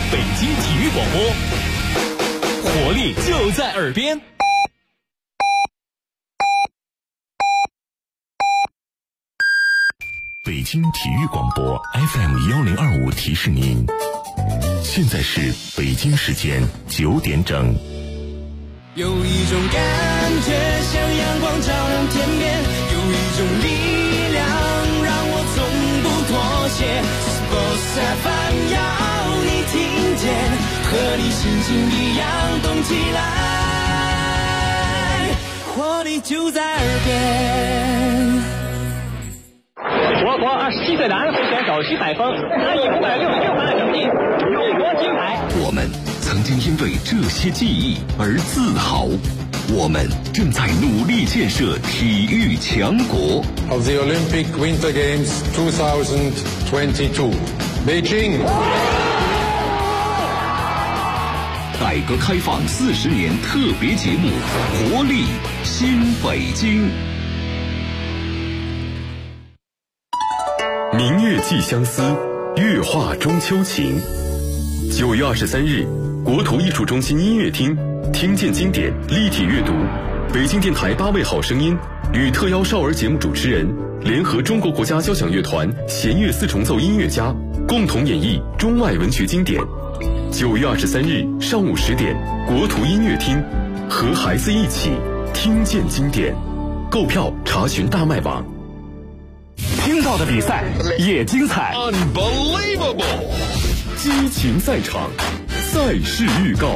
北京体育广播，活力就在耳边。 北京体育广播 FM1025提示您，现在是北京时间9点整。 有一种感觉像阳光照亮天边，有一种力量让我从不妥协。Sports FM 要你听见，和你心情一样动起来，活力就在耳边。 我国27岁的安徽选手徐海峰，他以566分成绩荣获金牌。 我们曾经因为这些记忆而自豪，我们正在努力建设体育强国。 Of the Olympic Winter Games 2022, Beijing. 改革开放40年特别节目，活力新北京。明月寄相思，月画中秋情。9月23日，国图艺术中心音乐厅，听见经典立体阅读，北京电台8位好声音与特邀少儿节目主持人联合中国国家交响乐团弦乐4重奏音乐家共同演绎中外文学经典。9月23日上午10点，国图音乐厅，和孩子一起听见经典。购票查询大麦网。 听到的比赛也精彩 Unbelievable！ 激情赛场，赛事预告。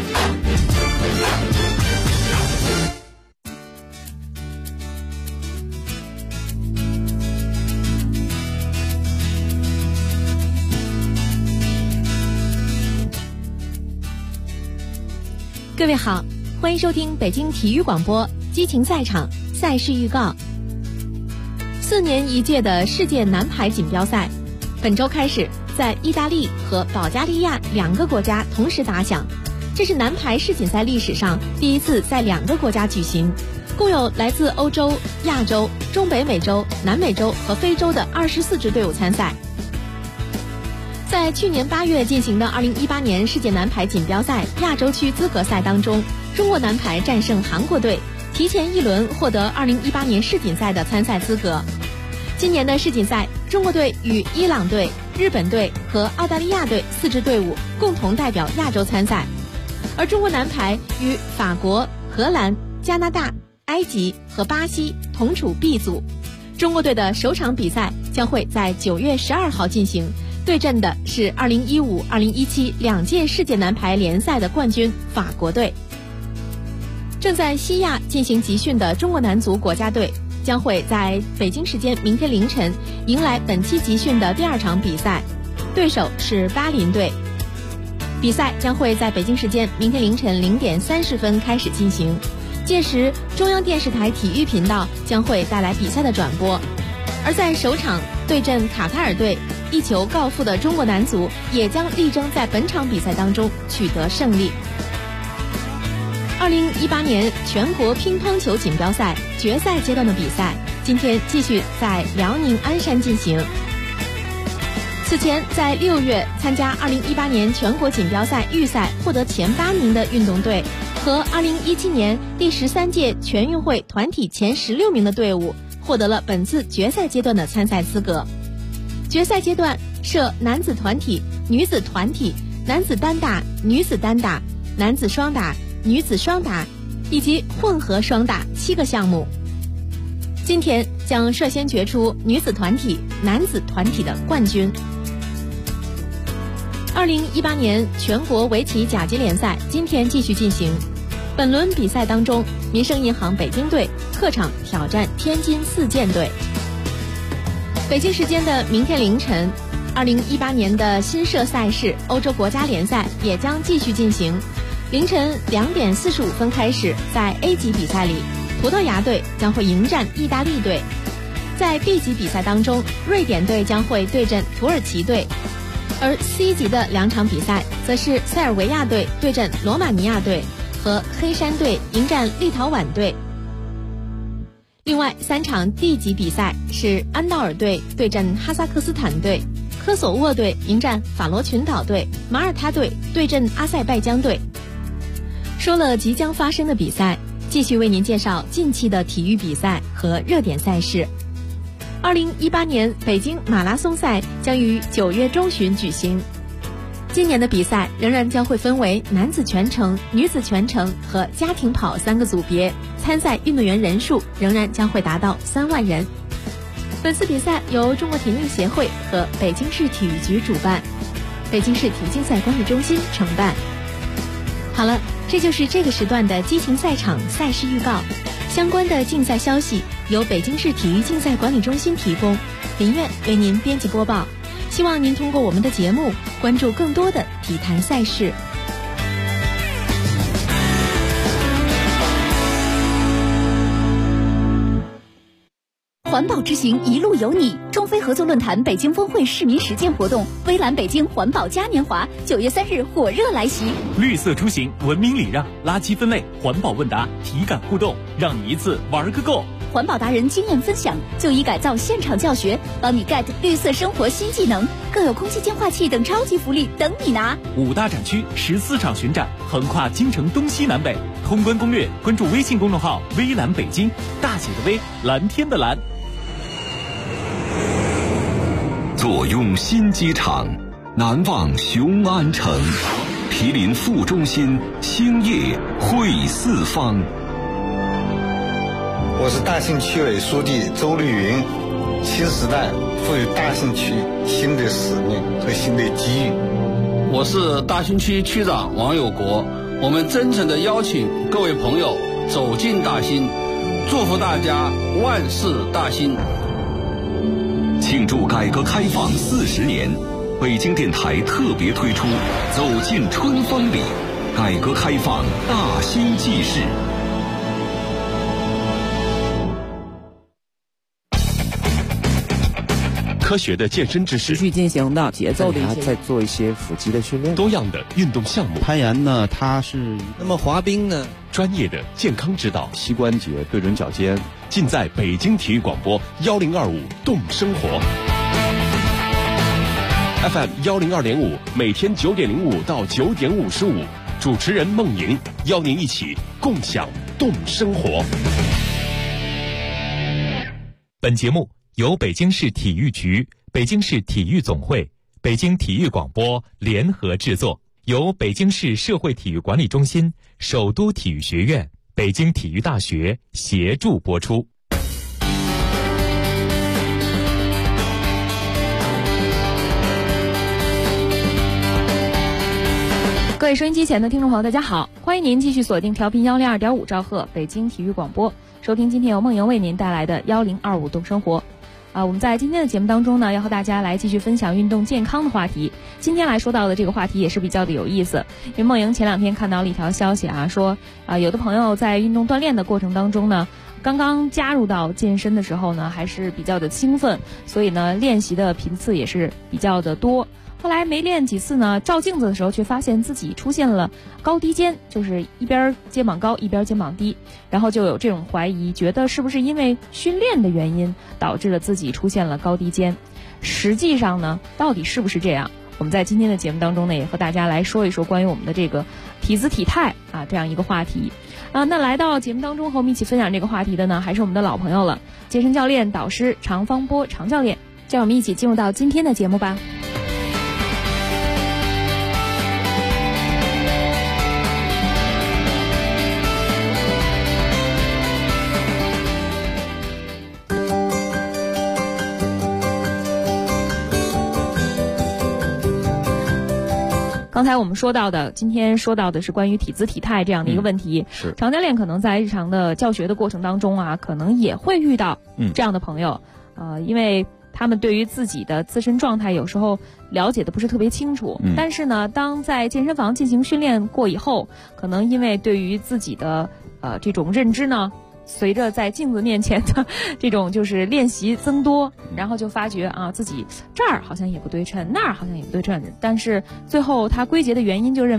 各位好，欢迎收听北京体育广播激情赛场赛事预告。4年一届的世界男排锦标赛，本周开始在意大利和保加利亚2个国家同时打响，这是男排世锦赛历史上第一次在2个国家举行，共有来自欧洲、亚洲、中北美洲、南美洲和非洲的24支队伍参赛。在去年8月进行的2018年世界男排锦标赛亚洲区资格赛当中，中国男排战胜韩国队，提前1轮获得2018年世锦赛的参赛资格。今年的世锦赛，中国队与伊朗队、日本队和澳大利亚队4支队伍共同代表亚洲参赛，而中国男排与法国、荷兰、加拿大、埃及和巴西同处 B 组。中国队的首场比赛将会在9月12号进行，对阵的是2015、2017两届世界男排联赛的冠军法国队。正在西亚进行集训的中国男足国家队将会在北京时间明天凌晨迎来本期集训的第2场比赛，对手是巴林队。比赛将会在北京时间明天凌晨0点30分开始进行，届时中央电视台体育频道将会带来比赛的转播。而在首场对阵卡塔尔队一球告负的中国男足也将力争在本场比赛当中取得胜利。2018年全国乒乓球锦标赛决赛阶段的比赛今天继续在辽宁鞍山进行。此前在6月参加2018年全国锦标赛预赛获得前8名的运动队和2017年第13届全运会团体前16名的队伍获得了本次决赛阶段的参赛资格。决赛阶段设男子团体、女子团体、男子单打、女子单打、男子双打、女子双打以及混合双打7个项目。今天将率先决出女子团体、男子团体的冠军。2018年全国围棋甲级联赛今天继续进行，本轮比赛当中，民生银行北京队客场挑战天津4箭队。北京时间的明天凌晨，2018年的新设赛事欧洲国家联赛也将继续进行。凌晨2点45分开始，在 A 级比赛里，葡萄牙队将会迎战意大利队。在 B 级比赛当中，瑞典队将会对阵土耳其队。而 C 级的2场比赛则是塞尔维亚队对阵罗马尼亚队和黑山队迎战立陶宛队。另外3场 D 级比赛是安道尔队对阵哈萨克斯坦队， 科索沃队迎战法罗群岛队，马耳他队对阵阿塞拜疆队。说了即将发生的比赛，继续为您介绍近期的体育比赛和热点赛事。2018年北京马拉松赛将于9月中旬举行。今年的比赛仍然将会分为男子全程、女子全程和家庭跑3个组别，参赛运动员人数仍然将会达到3万人。本次比赛由中国田径协会和北京市体育局主办，北京市体育竞赛管理中心承办。好了，这就是这个时段的激情赛场赛事预告。相关的竞赛消息由北京市体育竞赛管理中心提供，林苑为您编辑播报。希望您通过我们的节目关注更多的体坛赛事。 环保之行一路有你，中非合作论坛北京峰会市民实践活动，微蓝北京环保嘉年华9月3日火热来袭。 绿色出行，文明礼让，垃圾分类，环保问答，体感互动，让你一次玩个够。 环保达人经验分享，就医改造现场教学，帮你 get 绿色生活新技能，更有空气净化器等超级福利等你拿。 5大展区14场巡展，横跨京城东西南北。通关攻略，关注微信公众号微蓝北京，大写的微，蓝天的蓝。 坐拥新机场，难忘雄安城，毗邻副中心，兴业汇四方。 我是大兴区委书记周绿云。新时代赋予大兴区新的使命和新的机遇。 我是大兴区区长王有国。我们真诚地邀请各位朋友走进大兴，祝福大家万事大兴。 庆祝改革开放40年，北京电台特别推出《走进春风里》，改革开放大兴纪事。科学的健身知识， 持续进行的节奏的再做一些腹肌的训练， 多样的运动项目。 攀岩呢，它是那么滑冰呢？ 专业的健康指导， 膝关节对准脚尖， 尽在北京体育广播1025动生活 FM 102.5，每天9点05到9点55，主持人孟莹邀您一起共享动生活。 本节目由北京市体育局、北京市体育总会、北京体育广播联合制作，由北京市社会体育管理中心、首都体育学院、北京体育大学协助播出。 各位收音机前的听众朋友，大家好，欢迎您继续锁定调频102.5兆赫北京体育广播，收听今天由梦莹为您带来的1025动生活。我们在今天的节目当中呢，要和大家来继续分享运动健康的话题。今天来说到的这个话题也是比较的有意思，因为梦莹前2天看到了一条消息说有的朋友在运动锻炼的过程当中呢，刚刚加入到健身的时候呢，还是比较的兴奋，所以呢练习的频次也是比较的多。后来没练几次呢，照镜子的时候却发现自己出现了高低肩，就是一边肩膀高一边肩膀低，然后就有这种怀疑，觉得是不是因为训练的原因导致了自己出现了高低肩。实际上呢，到底是不是这样，我们在今天的节目当中呢，也和大家来说一说关于我们的这个体姿体态这样一个话题。那来到节目当中和我们一起分享这个话题的呢，还是我们的老朋友了，健身教练导师常方波常教练。就让我们一起进入到今天的节目吧。刚才我们说到的，今天说到的是关于体姿体态这样的一个问题。 是常教练可能在日常的教学的过程当中可能也会遇到这样的朋友，因为他们对于自己的自身状态有时候了解的不是特别清楚，但是呢，当在健身房进行训练过以后，可能因为对于自己的这种认知呢，随着在镜子面前的这种就是练习增多，然后就发觉自己这儿好像也不对称，那儿好像也不对称，但是最后他归结的原因就认为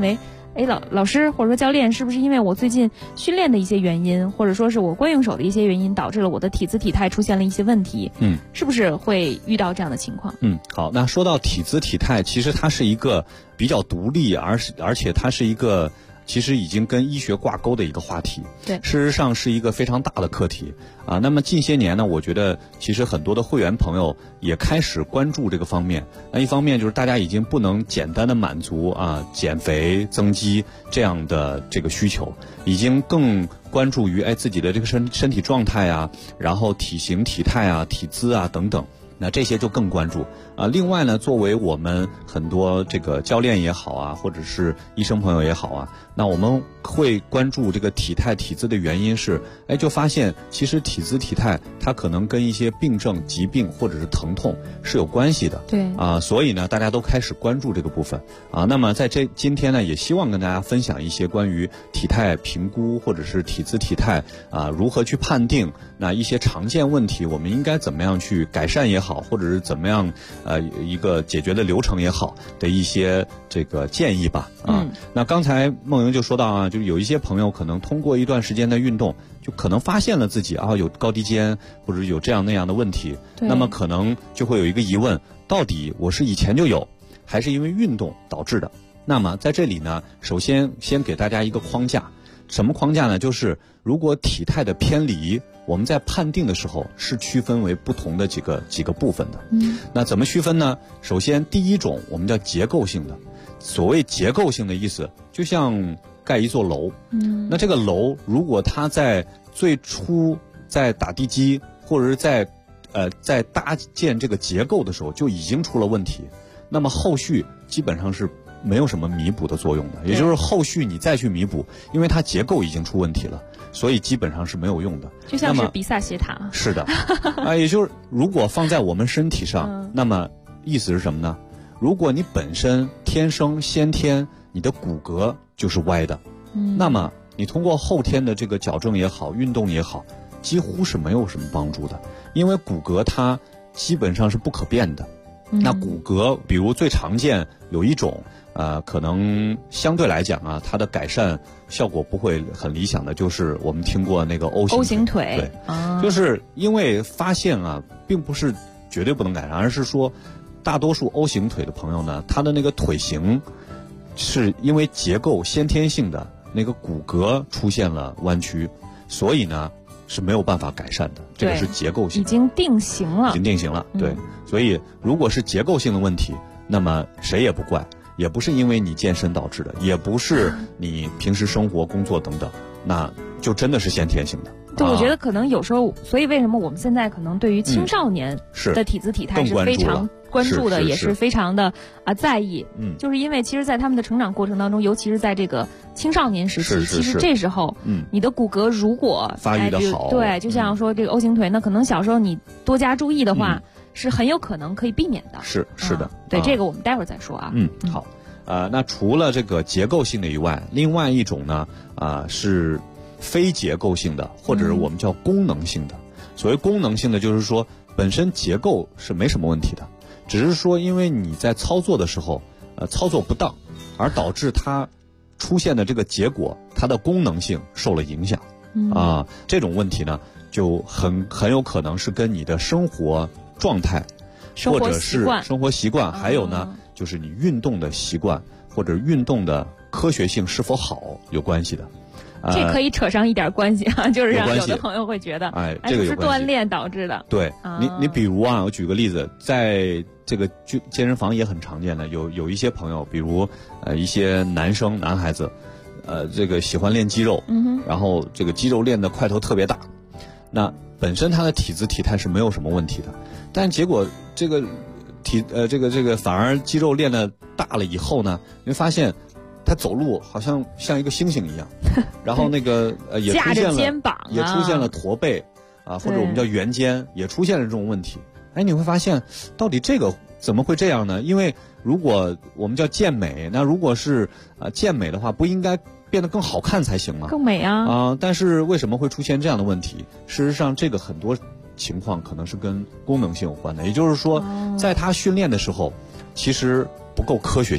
老师或者说教练，是不是因为我最近训练的一些原因，或者说是我惯用手的一些原因，导致了我的体姿体态出现了一些问题？是不是会遇到这样的情况？ 好，那说到体姿体态，其实它是一个比较独立，而且它是一个其实已经跟医学挂钩的一个话题。 对， 事实上是一个非常大的课题啊。那么近些年呢，我觉得其实很多的会员朋友也开始关注这个方面。那一方面就是大家已经不能简单的满足减肥增肌这样的这个需求，已经更关注于自己的这个身体状态啊，然后体型体态啊、体姿啊等等。那这些就更关注啊。另外呢，作为我们很多这个教练也好啊，或者是医生朋友也好啊，那我们会关注这个体态体姿的原因是，就发现其实体姿体态它可能跟一些病症、疾病或者是疼痛是有关系的。 对啊， 所以呢，大家都开始关注这个部分啊。那么在今天呢，也希望跟大家分享一些关于体态评估或者是体姿体态如何去判定，那一些常见问题我们应该怎么样去改善也好，或者是怎么样一个解决的流程也好的一些这个建议吧。那刚才梦莹就说到就有一些朋友可能通过一段时间的运动，就可能发现了自己有高低肩或者有这样那样的问题，那么可能就会有一个疑问，到底我是以前就有，还是因为运动导致的？那么在这里呢，首先给大家一个框架。什么框架呢？就是如果体态的偏离，我们在判定的时候是区分为不同的几个部分的。那怎么区分呢？首先第一种我们叫结构性的。所谓结构性的意思，就像盖一座楼，那这个楼如果它在最初在打地基或者是在搭建这个结构的时候就已经出了问题，那么后续基本上是没有什么弥补的作用的，也就是后续你再去弥补，因为它结构已经出问题了，所以基本上是没有用的。 就像是比萨斜塔。 是的，也就是如果放在我们身体上，那么意思是什么呢？如果你本身天生先天你的骨骼就是歪的，那么你通过后天的这个矫正也好，运动也好，几乎是没有什么帮助的，因为骨骼它基本上是不可变的。那骨骼比如最常见有一种可能相对来讲它的改善效果不会很理想的，就是我们听过那个 O 型腿。对，就是因为发现并不是绝对不能改善，而是说大多数 O 型腿的朋友呢，他的那个腿型是因为结构先天性的那个骨骼出现了弯曲，所以呢是没有办法改善的，这个是结构性的， 已经定型了。 对，所以如果是结构性的问题，那么谁也不怪，也不是因为你健身导致的，也不是你平时生活工作等等，那就真的是先天性的。 对，我觉得可能有时候，所以为什么我们现在可能对于青少年的体姿体态是非常关注的，也是非常的在意。就是因为其实在他们的成长过程当中，尤其是在这个青少年时期，其实这时候你的骨骼如果发育的好， 对，就像说这个 O 型腿，那可能小时候你多加注意的话，是很有可能可以避免的。 是的， 对，这个我们待会儿再说啊。 好，那除了这个结构性的以外，另外一种呢是非结构性的，或者是我们叫功能性的。所谓功能性的，就是说本身结构是没什么问题的，只是说因为你在操作的时候操作不当，而导致它出现的这个结果，它的功能性受了影响。这种问题呢，就很有可能是跟你的生活状态，或者是生活习惯，还有呢就是你运动的习惯或者运动的科学性是否好有关系的。 这可以扯上一点关系就是让有的朋友会觉得， 这个是锻炼导致的。 对，你比如我举个例子，在这个健身房也很常见的，有一些朋友，比如一些男孩子，这个喜欢练肌肉，然后这个肌肉练的块头特别大，那本身他的体姿体态是没有什么问题的，但结果这个反而肌肉练的大了以后呢，你会发现他走路好像一个猩猩一样，然后那个也出现了肩膀也出现了驼背或者我们叫圆肩，也出现了这种问题。你会发现到底这个怎么会这样呢？因为如果我们叫健美，那如果是健美的话，不应该变得更好看才行吗？ 更美但是为什么会出现这样的问题？事实上，这个很多情况可能是跟功能性有关的，也就是说，在他训练的时候，其实不够科学性。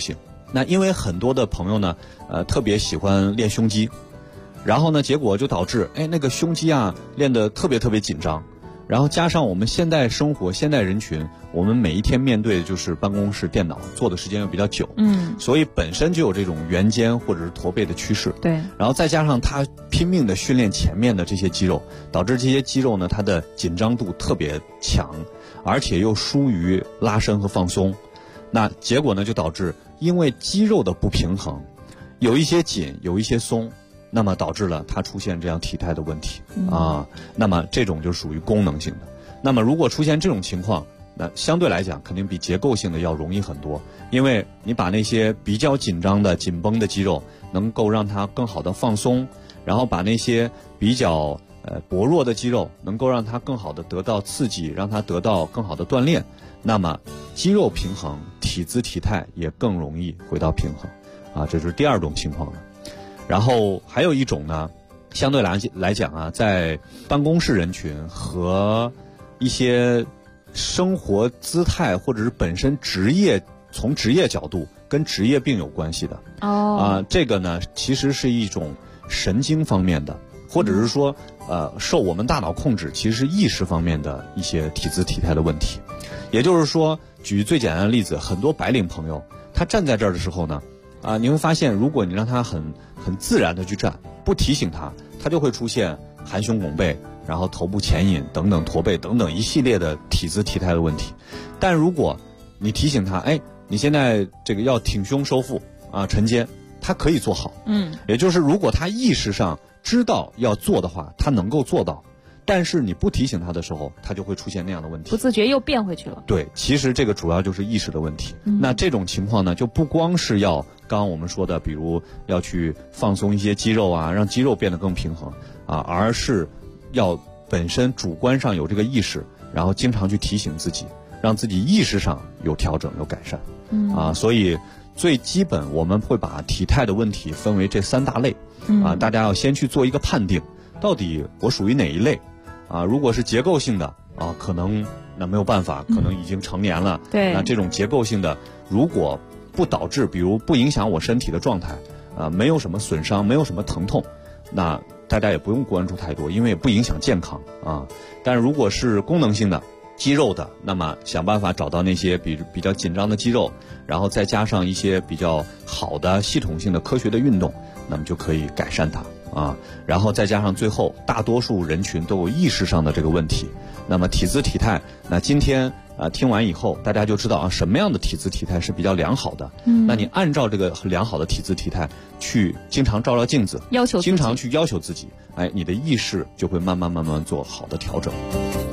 那因为很多的朋友呢，特别喜欢练胸肌，然后呢，结果就导致那个胸肌啊练得特别紧张。然后加上我们现代生活、现代人群，我们每一天面对的就是办公室电脑，坐的时间又比较久，所以本身就有这种圆肩或者是驼背的趋势。 对， 然后再加上他拼命的训练前面的这些肌肉，导致这些肌肉呢，它的紧张度特别强，而且又疏于拉伸和放松。那结果呢，就导致因为肌肉的不平衡，有一些紧，有一些松。那么导致了它出现这样体态的问题啊，那么这种就属于功能性的。那么如果出现这种情况，那相对来讲肯定比结构性的要容易很多，因为你把那些比较紧张的紧绷的肌肉能够让它更好的放松，然后把那些比较薄弱的肌肉能够让它更好的得到刺激，让它得到更好的锻炼，那么肌肉平衡，体姿体态也更容易回到平衡啊，这是第二种情况了。然后还有一种呢，相对来讲啊，在办公室人群和一些生活姿态或者是本身从职业角度跟职业病有关系的这个呢其实是一种神经方面的，或者是说受我们大脑控制，其实是意识方面的一些体姿体态的问题。也就是说，举最简单的例子，很多白领朋友他站在这儿的时候呢，你会发现，如果你让他很自然的去站，不提醒他就会出现含胸拱背，然后头部前引等等，驼背等等一系列的体姿体态的问题。但如果你提醒他，你现在这个要挺胸收腹沉肩，他可以做好。也就是如果他意识上知道要做的话，他能够做到。但是你不提醒他的时候，他就会出现那样的问题， 不自觉又变回去了。 对，其实这个主要就是意识的问题。那这种情况呢，就不光是要刚刚我们说的，比如要去放松一些肌肉让肌肉变得更平衡而是要本身主观上有这个意识，然后经常去提醒自己，让自己意识上有调整有改善。所以最基本我们会把体态的问题分为这3大类大家要先去做一个判定，到底我属于哪一类如果是结构性的可能那没有办法，可能已经成年了。 对， 那这种结构性的如果不导致，比如不影响我身体的状态没有什么损伤，没有什么疼痛，那大家也不用关注太多，因为也不影响健康但是如果是功能性的肌肉的，那么想办法找到那些比较紧张的肌肉，然后再加上一些比较好的系统性的科学的运动，那么就可以改善它然后再加上最后大多数人群都有意识上的这个问题。那么体姿体态，那今天听完以后大家就知道什么样的体姿体态是比较良好的。那你按照这个良好的体姿体态去经常照镜子，经常去要求自己，你的意识就会慢慢做好的调整。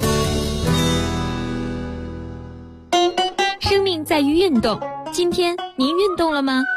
生命在于运动，今天您运动了吗？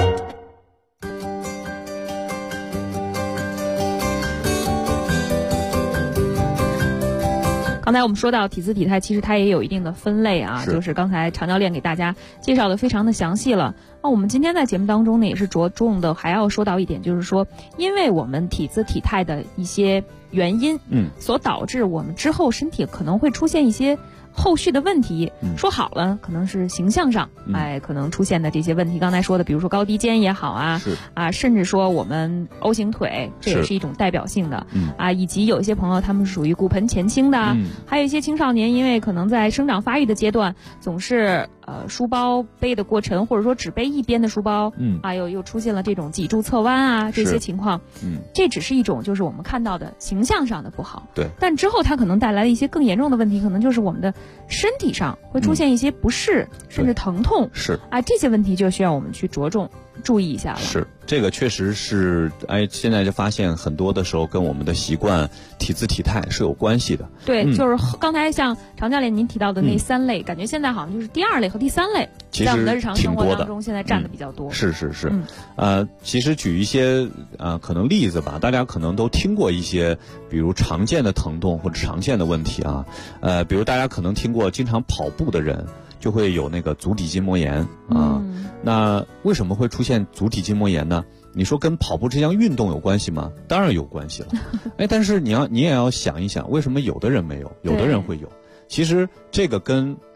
刚才我们说到体姿体态，其实它也有一定的分类就是刚才常教练给大家介绍的非常的详细了。那我们今天在节目当中呢，也是着重的还要说到一点，就是说，因为我们体姿体态的一些原因，所导致我们之后身体可能会出现一些后续的问题。说好了，可能是形象上，可能出现的这些问题。刚才说的，比如说高低肩也好甚至说我们 O 型腿，这也是一种代表性的以及有一些朋友他们是属于骨盆前倾的，还有一些青少年，因为可能在生长发育的阶段，总是书包背得过沉，或者说只背一边的书包，又出现了这种脊柱侧弯这些情况，这只是一种就是我们看到的形象上的不好， 对， 但之后它可能带来了一些更严重的问题，可能就是我们的身体上会出现一些不适，甚至疼痛， 是这些问题就需要我们去着重注意一下了。 是，这个确实是，现在就发现很多的时候跟我们的习惯、体姿体态是有关系的。 对，就是刚才像常教练您提到的那3类，感觉现在好像就是第2类和第3类，在我们的日常生活当中现在占的比较多。 是，其实举一些可能例子吧，大家可能都听过一些，比如常见的疼痛或者常见的问题比如大家可能听过，经常跑步的人就会有那个足底筋膜炎那为什么会出现足底筋膜炎呢？你说跟跑步这项运动有关系吗？当然有关系了。但是你也要想一想，为什么有的人没有，有的人会有？其实这个跟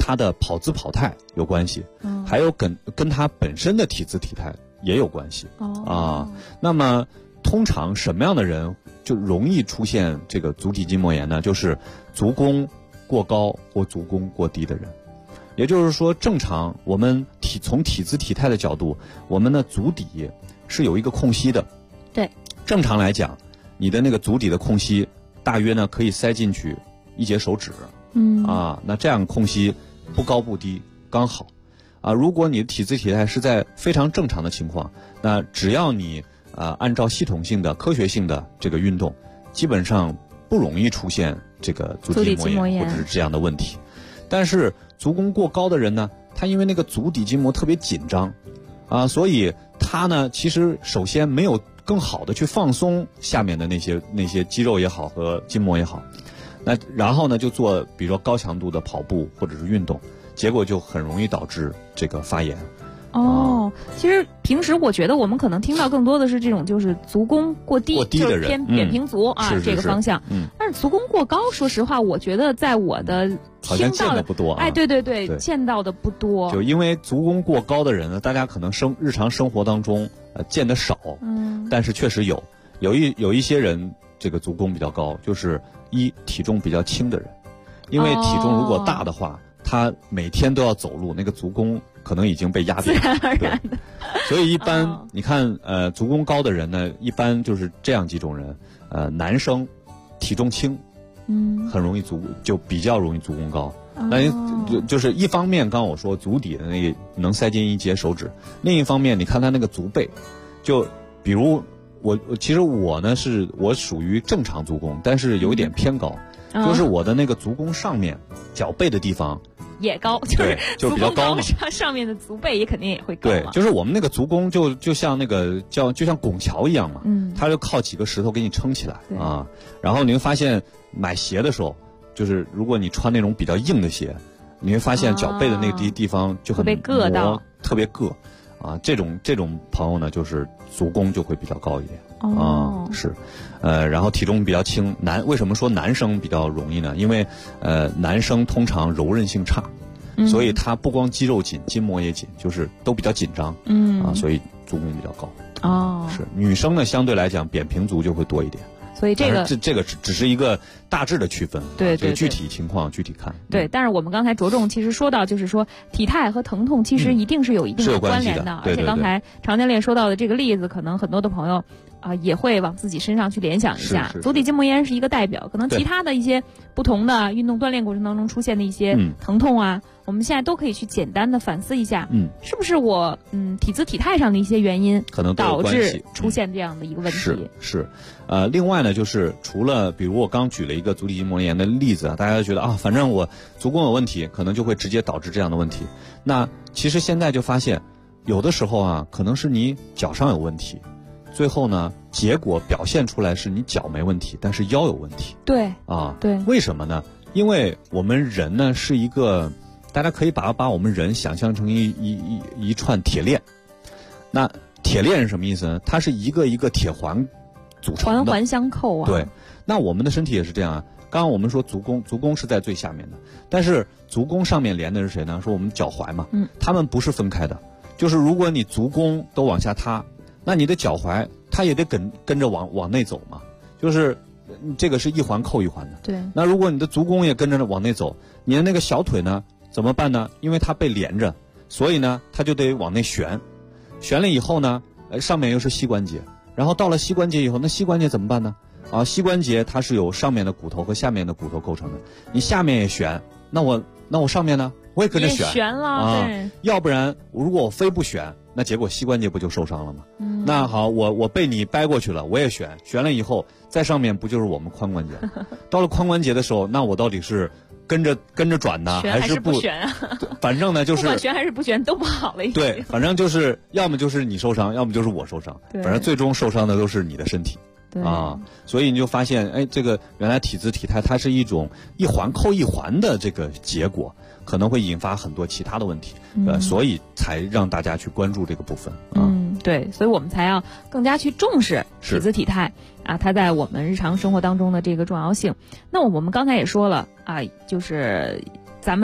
他的跑姿跑态有关系，还有跟他本身的体姿体态也有关系。那么通常什么样的人就容易出现这个足底筋膜炎呢？就是足弓过高或足弓过低的人。也就是说，正常我们从体姿体态的角度，我们的足底是有一个空隙的。 对， 正常来讲，你的那个足底的空隙大约呢可以塞进去1节手指。那这样空隙不高不低，刚好。如果你的体姿体态是在非常正常的情况，那只要你按照系统性的、科学性的这个运动，基本上不容易出现这个足底筋膜炎或者是这样的问题。但是足弓过高的人呢，他因为那个足底筋膜特别紧张所以他呢其实首先没有更好的去放松下面的那些肌肉也好和筋膜也好，那然后呢就做比如说高强度的跑步或者是运动，结果就很容易导致这个发炎。 其实平时我觉得我们可能听到更多的是这种就是足弓过低的人， 就是偏扁平足这个方向。但是足弓过高，说实话，我觉得在我的好像见的不多对，见到的不多。 就因为足弓过高的人呢，大家可能日常生活当中见得少，但是确实有一些人这个足弓比较高，就是体重比较轻的人，因为体重如果大的话，他每天都要走路，那个足弓可能已经被压扁了。所以一般你看足弓高的人呢，一般就是这样几种人，男生体重轻，很容易就比较容易足弓高。那就是一方面，刚刚我说足底的那个能塞进1节手指，另一方面你看他那个足背，就比如其实我呢我属于正常足弓，但是有一点偏高，就是我的那个足弓上面脚背的地方也高， 就比较高嘛， 上面的足背也肯定也会高。 对，就是我们那个足弓就像那个就像拱桥一样嘛，它就靠几个石头给你撑起来然后你会发现买鞋的时候，就是如果你穿那种比较硬的鞋，你会发现脚背的那个地方就很被硌到， 特别硌这种朋友呢，就是足弓就会比较高一点是，然后体重比较轻。为什么说男生比较容易呢？因为男生通常柔韧性差，所以他不光肌肉紧，筋膜也紧，就是都比较紧张，所以足弓比较高。是女生呢，相对来讲扁平足就会多一点。 所以这个只是一个大致的区分， 对， 具体情况具体看。 对，但是我们刚才着重其实说到，就是说体态和疼痛其实一定是有一定的关联的，而且刚才常教练说到的这个例子，可能很多的朋友也会往自己身上去联想一下。足底筋膜炎是一个代表，可能其他的一些不同的运动锻炼过程当中出现的一些疼痛我们现在都可以去简单的反思一下，是不是我体姿体态上的一些原因可能导致出现这样的一个问题。 是另外呢，就是除了比如我刚举了一个足底筋膜炎的例子大家觉得反正我足弓有问题，可能就会直接导致这样的问题。那其实现在就发现，有的时候可能是你脚上有问题，最后呢，结果表现出来是你脚没问题，但是腰有问题。 对对， 为什么呢？因为我们人呢是一个，大家可以把我们人想象成一串铁链。那铁链是什么意思呢？它是一个一个铁环组成的， 环环相扣对，那我们的身体也是这样刚刚我们说足弓是在最下面的，但是足弓上面连的是谁呢？说我们脚踝嘛，它们不是分开的。就是如果你足弓都往下塌，那你的脚踝它也得跟着往内走嘛，就是这个是一环扣一环的。 对。那如果你的足弓也跟着往内走，你的那个小腿呢怎么办呢？因为它被连着，所以呢它就得往内旋了以后呢，上面又是膝关节，然后到了膝关节以后，那膝关节怎么办呢？膝关节它是由上面的骨头和下面的骨头构成的，你下面也旋，那我上面呢我也跟着旋了对。 要不然如果我非不旋，那结果膝关节不就受伤了吗？那好，我被你掰过去了，我也旋了以后，在上面不就是我们髋关节？到了髋关节的时候，那我到底是跟着转呢， 还是不旋反正呢就是不管旋还是不旋都不好了。 对，反正就是要么就是你受伤，要么就是我受伤，反正最终受伤的都是你的身体。所以你就发现，这个原来体姿体态它是一种一环扣一环的这个结果，可能会引发很多其他的问题，所以才让大家去关注这个部分。 对，所以我们才要更加去重视体姿体态它在我们日常生活当中的这个重要性。那我们刚才也说了就是咱们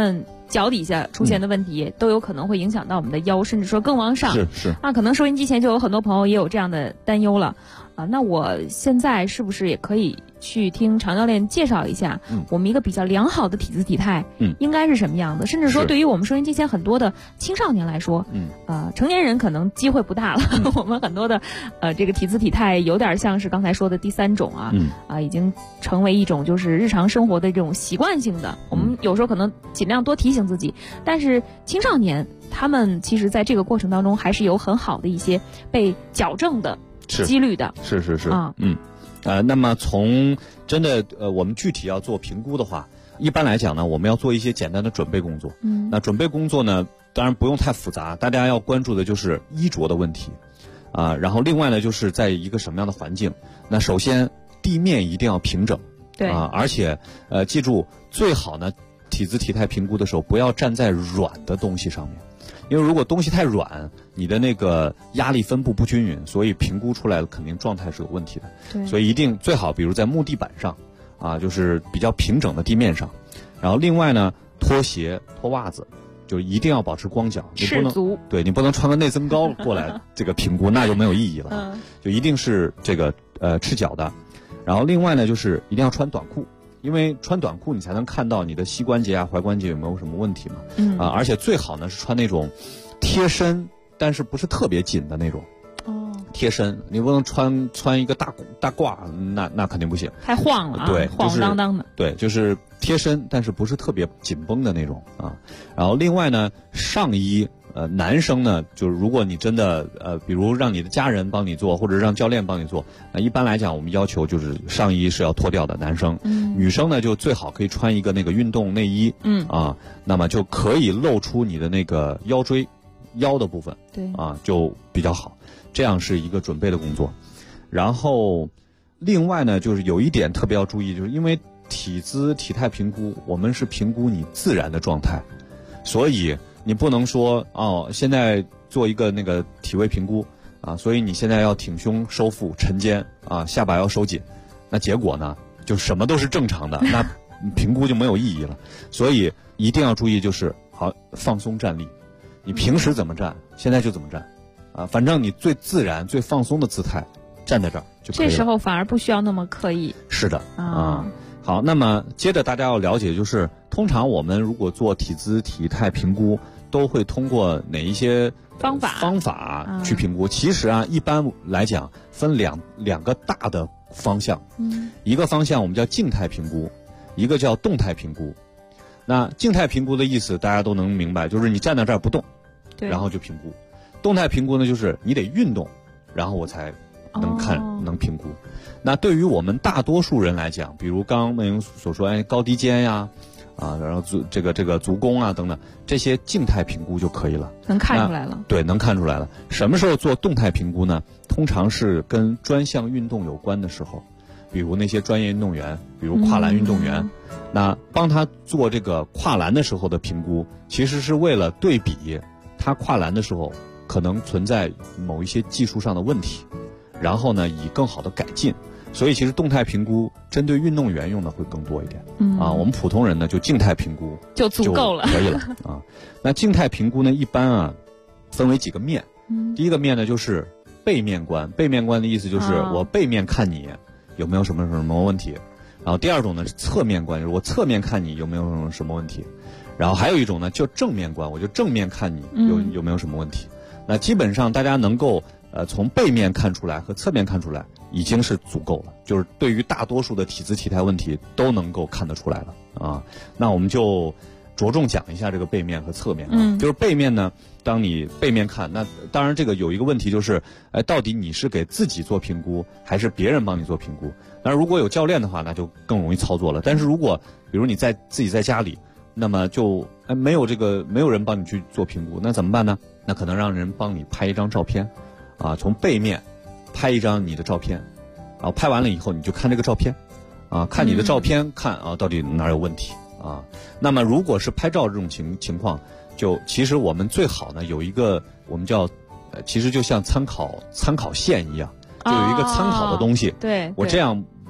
脚底下出现的问题，都有可能会影响到我们的腰，甚至说更往上。 是。 那可能收音机前就有很多朋友也有这样的担忧了啊。那我现在是不是也可以去听常教练介绍一下，我们一个比较良好的体姿体态，应该是什么样的？甚至说，对于我们收音机前很多的青少年来说，成年人可能机会不大了。我们很多的这个体姿体态有点像是刚才说的第三种啊，已经成为一种就是日常生活的这种习惯性的。我们有时候可能尽量多提醒自己，但是青少年他们其实在这个过程当中还是有很好的一些被矫正的几率的。 是啊，那么从真的我们具体要做评估的话，一般来讲呢，我们要做一些简单的准备工作。那准备工作呢，当然不用太复杂，大家要关注的就是衣着的问题啊。然后另外呢，就是在一个什么样的环境。那首先地面一定要平整， 对啊，而且记住最好呢，体姿体态评估的时候不要站在软的东西上面。因为如果东西太软，你的那个压力分布不均匀，所以评估出来的肯定状态是有问题的。 对， 所以一定最好，比如在木地板上，啊，就是比较平整的地面上。然后另外呢，拖鞋、拖袜子，就一定要保持光脚，你不能对你不能穿个内增高过来这个评估，那就没有意义了。就一定是这个赤脚的。然后另外呢，就是一定要穿短裤。因为穿短裤你才能看到你的膝关节啊、踝关节有没有什么问题嘛。而且最好呢是穿那种贴身，但是不是特别紧的那种。贴身，你不能穿一个大褂，那肯定不行， 太晃了啊， 对， 晃晃荡荡的。 对，就是贴身，但是不是特别紧绷的那种啊。然后另外呢，上衣。男生呢，就是如果你真的比如让你的家人帮你做，或者让教练帮你做，那一般来讲，我们要求就是上衣是要脱掉的，男生。女生呢就最好可以穿一个那个运动内衣。那么就可以露出你的那个腰的部分。 对。 就比较好，这样是一个准备的工作。然后，另外呢，就是有一点特别要注意，就是因为体姿体态评估，我们是评估你自然的状态，所以。你不能说现在做一个那个体位评估啊，所以你现在要挺胸收腹沉肩啊，下巴要收紧，那结果呢就什么都是正常的，那评估就没有意义了。所以一定要注意，就是好放松站立，你平时怎么站，现在就怎么站啊，反正你最自然、最放松的姿态站在这儿就可以了。 这时候反而不需要那么刻意。 是的啊。好，那么接着大家要了解，就是通常我们如果做体姿体态评估，都会通过哪一些方法去评估？其实一般来讲分两个大的方向，一个方向我们叫静态评估，一个叫动态评估。那静态评估的意思大家都能明白，就是你站在这儿不动，然后就评估。动态评估呢，就是你得运动，然后我才能评估。那对于我们大多数人来讲，比如刚刚梦莹所说，高低肩呀，然后这个足弓啊等等，这些静态评估就可以了， 能看出来了。 对，能看出来了。什么时候做动态评估呢？通常是跟专项运动有关的时候，比如那些专业运动员，比如跨栏运动员，那帮他做这个跨栏的时候的评估，其实是为了对比他跨栏的时候可能存在某一些技术上的问题，然后呢以更好的改进。所以其实动态评估针对运动员用的会更多一点。我们普通人呢就静态评估就足够了， 可以了啊。那静态评估呢一般分为几个面。第一个面呢就是背面观，背面观的意思就是我背面看你有没有什么问题。然后第二种呢是侧面观，就是我侧面看你有没有什么问题。然后还有一种呢叫正面观，我就正面看你有没有什么问题。那基本上大家能够从背面看出来和侧面看出来已经是足够了，就是对于大多数的体姿体态问题都能够看得出来了啊。那我们就着重讲一下这个背面和侧面就是背面呢，当你背面看，那当然这个有一个问题就是，到底你是给自己做评估还是别人帮你做评估？当然如果有教练的话，那就更容易操作了。但是如果比如你自己在家里，那么就没有人帮你去做评估，那怎么办呢？那可能让人帮你拍一张照片从背面拍一张你的照片，然后拍完了以后你就看这个照片看你的照片，看到底哪有问题那么如果是拍照这种情况，就其实我们最好呢有一个我们叫其实就像参考线一样，就有一个参考的东西。 对， 我这样不就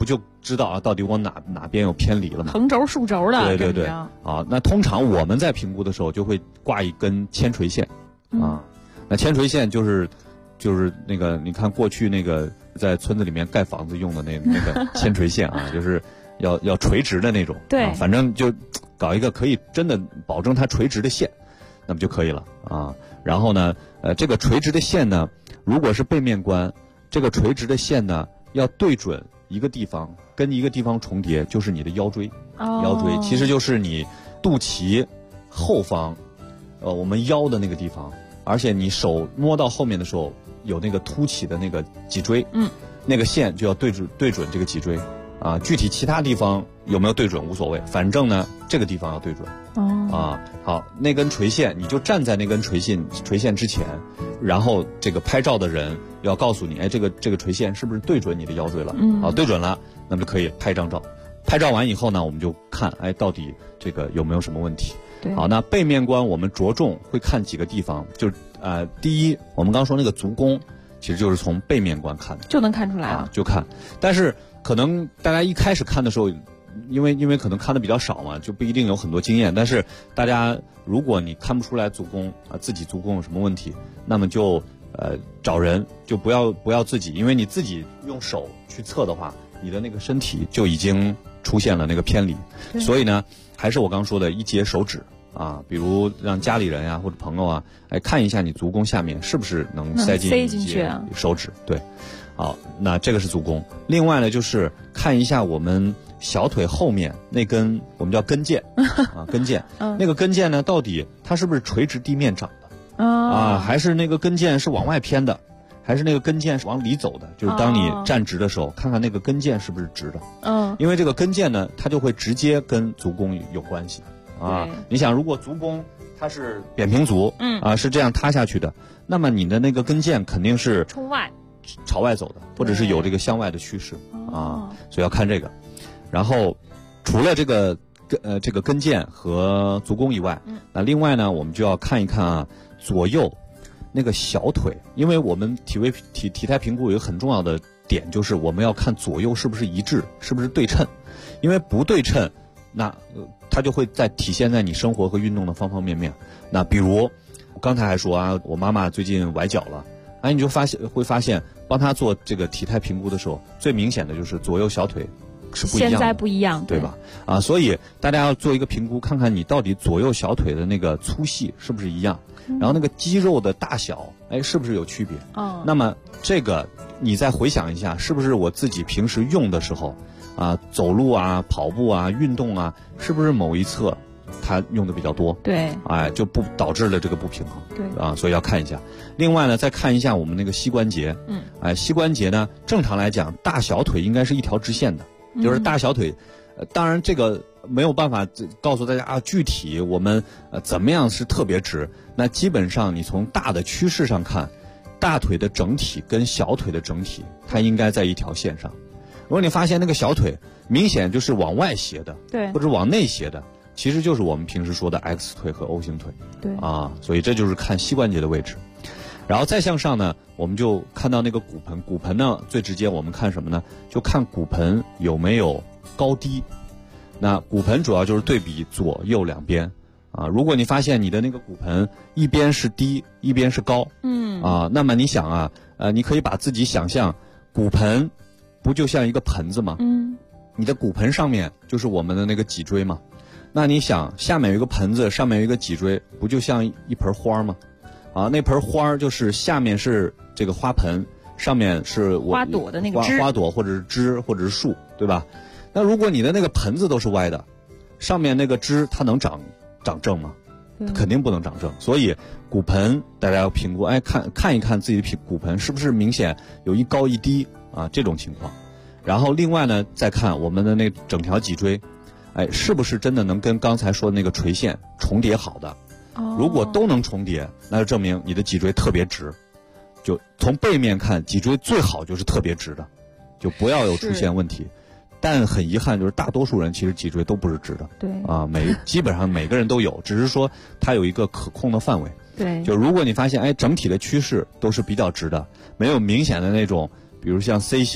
知道啊，到底我哪边有偏离了嘛？ 横轴、竖轴的， 对啊，那通常我们在评估的时候就会挂一根铅垂线，啊，那铅垂线就是那个你看过去那个在村子里面盖房子用的那个铅垂线啊，就是要垂直的那种， 对， 反正就搞一个可以真的保证它垂直的线，那么就可以了啊。然后呢，这个垂直的线呢，如果是背面观，这个垂直的线呢要对准一个地方，跟一个地方重叠，就是你的腰椎。腰椎其实就是你肚脐后方，我们腰的那个地方，而且你手摸到后面的时候有那个凸起的那个脊椎，那个线就要对准这个脊椎啊。具体其他地方有没有对准无所谓，反正呢这个地方要对准。好，那根垂线你就站在那根垂线之前，然后这个拍照的人要告诉你，哎，这个垂线是不是对准你的腰椎了？好，对准了，那么就可以拍一张照。拍照完以后呢，我们就看，哎，到底这个有没有什么问题？好，那背面观我们着重会看几个地方，就是第一，我们刚说那个足弓，其实就是从背面观看的， 就能看出来了， 就看。但是可能大家一开始看的时候，因为可能看的比较少嘛，就不一定有很多经验。但是大家如果你看不出来足弓自己足弓有什么问题，那么就找人，就不要自己，因为你自己用手去测的话，你的那个身体就已经出现了那个偏离。所以呢，还是我刚说的一节手指啊，比如让家里人呀或者朋友啊，看一下你足弓下面是不是能塞进一节手指。对，好，那这个是足弓。另外呢，就是看一下我们小腿后面那根我们叫跟腱啊，跟腱，那个跟腱呢，到底它是不是垂直地面长的还是那个跟腱是往外偏的，还是那个跟腱是往里走的？就是当你站直的时候，看看那个跟腱是不是直的。因为这个跟腱呢，它就会直接跟足弓有关系啊。你想，如果足弓它是扁平足，是这样塌下去的，那么你的那个跟腱肯定是冲外朝外走的，或者是有这个向外的趋势所以要看这个。然后除了这个跟腱和足弓以外，那另外呢，我们就要看一看左右那个小腿，因为我们体态评估有一个很重要的点，就是我们要看左右是不是一致，是不是对称。因为不对称，那它就会体现在你生活和运动的方方面面。那比如我刚才还说我妈妈最近崴脚了，你就会发现帮她做这个体态评估的时候，最明显的就是左右小腿是不一样的， 现在不一样， 对吧？所以大家要做一个评估，看看你到底左右小腿的那个粗细是不是一样，然后那个肌肉的大小，是不是有区别？那么这个你再回想一下，是不是我自己平时用的时候走路跑步运动是不是某一侧它用的比较多？ 对， 就不导致了这个不平衡。 对所以要看一下。另外呢，再看一下我们那个膝关节。膝关节呢，正常来讲，大小腿应该是一条直线的。就是大小腿，当然这个没有办法告诉大家具体我们怎么样是特别直。那基本上你从大的趋势上看，大腿的整体跟小腿的整体，它应该在一条线上。如果你发现那个小腿明显就是往外斜的， 对， 或者往内斜的，其实就是我们平时说的 X 腿和 O 型腿。 对所以这就是看膝关节的位置。然后再向上呢，我们就看到那个骨盆。骨盆呢，最直接我们看什么呢？就看骨盆有没有高低。那骨盆主要就是对比左右两边如果你发现你的那个骨盆一边是低，一边是高，那么你想你可以把自己想象骨盆不就像一个盆子吗？你的骨盆上面就是我们的那个脊椎嘛。那你想下面有一个盆子，上面有一个脊椎，不就像一盆花吗？那盆花就是下面是这个花盆，上面是花朵的那个枝， 花朵或者是枝或者是树，对吧？那如果你的那个盆子都是歪的，上面那个枝它能长正吗？肯定不能长正。所以骨盆大家要评估，看一看自己的骨盆是不是明显有一高一低这种情况。然后另外呢，再看我们的那整条脊椎，是不是真的能跟刚才说的那个垂线重叠好的？如果都能重叠，那就证明你的脊椎特别直。就从背面看，脊椎最好就是特别直的，就不要有出现问题。但很遗憾，就是大多数人其实脊椎都不是直的。 对基本上每个人都有，只是说它有一个可控的范围。 对， 就如果你发现整体的趋势都是比较直的，没有明显的那种，比如像 C 型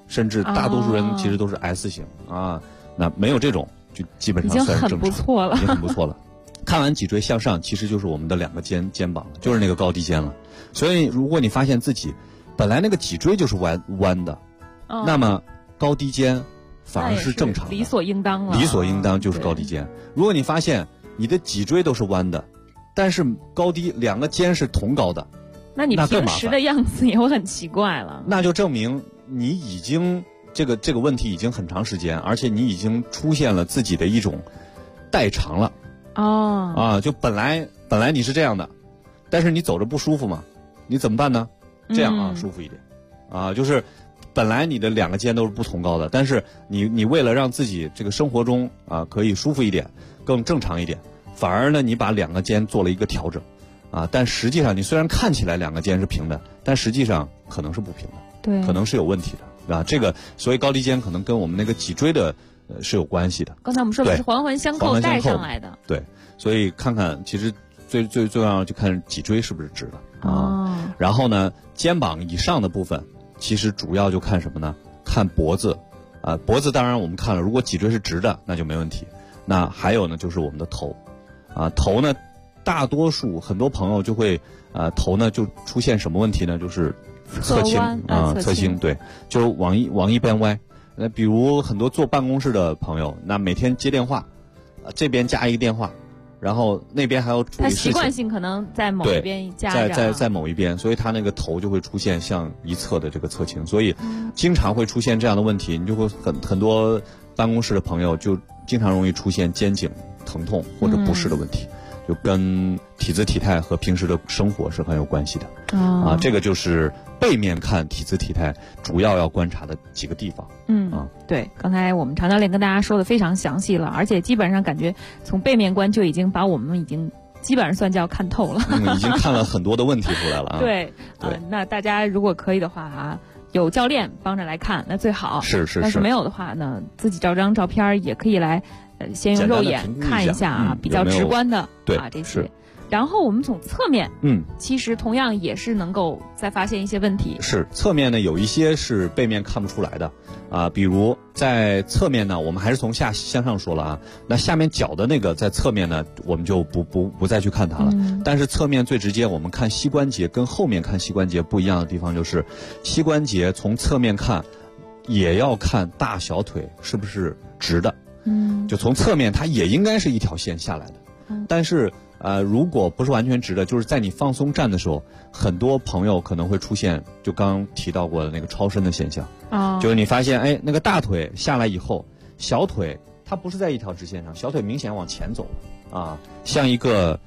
甚至大多数人其实都是 S 型啊。那没有这种，就基本上算是正常， 已经很不错了， 已经很不错了。看完脊椎向上，其实就是我们的2个肩膀，就是那个高低肩了。所以，如果你发现自己本来那个脊椎就是弯的，那么高低肩反而是正常的， 理所应当了。 理所应当就是高低肩。如果你发现你的脊椎都是弯的，但是高低2个肩是同高的， 那你平时的样子也会很奇怪了。 那就证明你已经这个问题已经很长时间，而且你已经出现了自己的一种代偿了。就本来你是这样的，但是你走着不舒服嘛，你怎么办呢？这样舒服一点。就是本来你的2个肩都是不同高的，但是你为了让自己这个生活中可以舒服一点，更正常一点，反而呢你把2个肩做了一个调整。但实际上你虽然看起来2个肩是平的，但实际上可能是不平的， 对， 可能是有问题的，这个所以高低肩可能跟我们那个脊椎的是有关系的。 刚才我们说的是环环相扣带上来的， 对，所以看看其实最重要就看脊椎是不是直的然后呢，肩膀以上的部分其实主要就看什么呢？看脖子脖子当然我们看了，如果脊椎是直的那就没问题。那还有呢就是我们的头头呢。大多数很多朋友就会头呢就出现什么问题呢？就是侧倾侧倾，对，就往一边歪。那比如很多坐办公室的朋友，那每天接电话，这边加一个电话，然后那边还要处理事情， 他习惯性可能在某一边加着，在某一边，所以他那个头就会出现向一侧的这个侧倾，所以经常会出现这样的问题。你就会很多办公室的朋友就经常容易出现肩颈疼痛或者不适的问题。就跟体姿体态和平时的生活是很有关系的这个就是背面看体姿体态主要观察的几个地方。 对，刚才我们常教练跟大家说的非常详细了，而且基本上感觉从背面观就已经把我们已经基本上算叫看透了， 已经看了很多的问题出来了对，那大家如果可以的话有教练帮着来看那最好， 是但是没有的话呢，自己照张照片也可以来先用肉眼看一下比较直观的这些，然后我们从侧面其实同样也是能够再发现一些问题。 是侧面呢有一些是背面看不出来的比如在侧面呢我们还是从下向上说了那下面脚的那个在侧面呢我们就不再去看它了但是侧面最直接我们看膝关节跟后面看膝关节不一样的地方就是膝关节从侧面看也要看大小腿是不是直的就从侧面它也应该是一条线下来的但是如果不是完全直的，就是在你放松站的时候，很多朋友可能会出现就刚刚提到过的那个超伸的现象就是你发现那个大腿下来以后，小腿它不是在一条直线上，小腿明显往前走像一个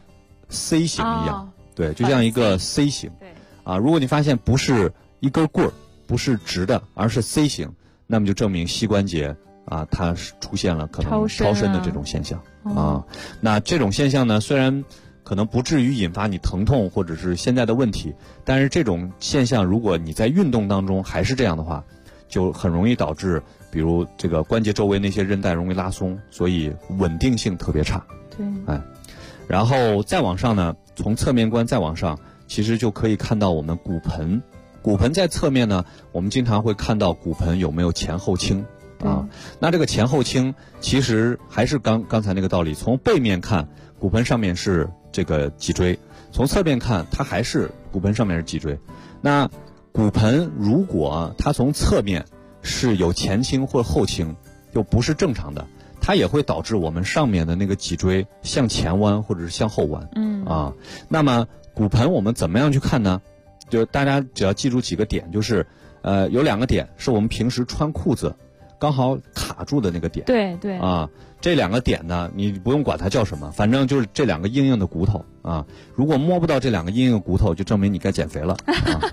C 型一样对，就像一个 C 型如果你发现不是一根棍儿，不是直的，而是 C 型，那么就证明膝关节它是出现了可能超伸的这种现象那这种现象呢，虽然可能不至于引发你疼痛或者是现在的问题，但是这种现象如果你在运动当中还是这样的话，就很容易导致比如这个关节周围那些韧带容易拉松，所以稳定性特别差。 对， 然后再往上呢，从侧面观再往上，其实就可以看到我们骨盆。骨盆在侧面呢，我们经常会看到骨盆有没有前后倾那这个前后倾其实还是刚才那个道理，从背面看骨盆上面是这个脊椎，从侧面看它还是骨盆上面是脊椎。那骨盆如果它从侧面是有前倾或后倾，就不是正常的，它也会导致我们上面的那个脊椎向前弯或者是向后弯那么骨盆我们怎么样去看呢？就大家只要记住几个点，就是有2个点是我们平时穿裤子刚好卡住的那个点， 对这2个点呢，你不用管它叫什么，反正就是这2个硬硬的骨头如果摸不到这2个硬硬的骨头，就证明你该减肥了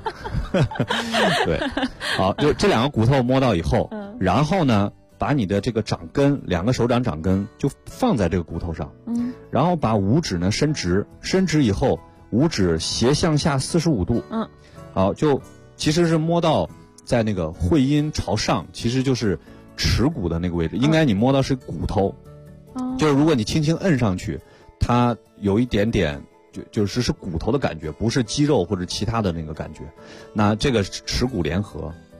对，好，就这2个骨头摸到以后然后呢，把你的这个掌根2个手掌掌根就放在这个骨头上然后把五指呢伸直以后，五指斜向下45度好，就其实是摸到在那个会阴朝上，其实就是耻骨的那个位置，应该你摸到是骨头就是如果你轻轻摁上去，它有一点点就是骨头的感觉，不是肌肉或者其他的那个感觉，那这个耻骨联合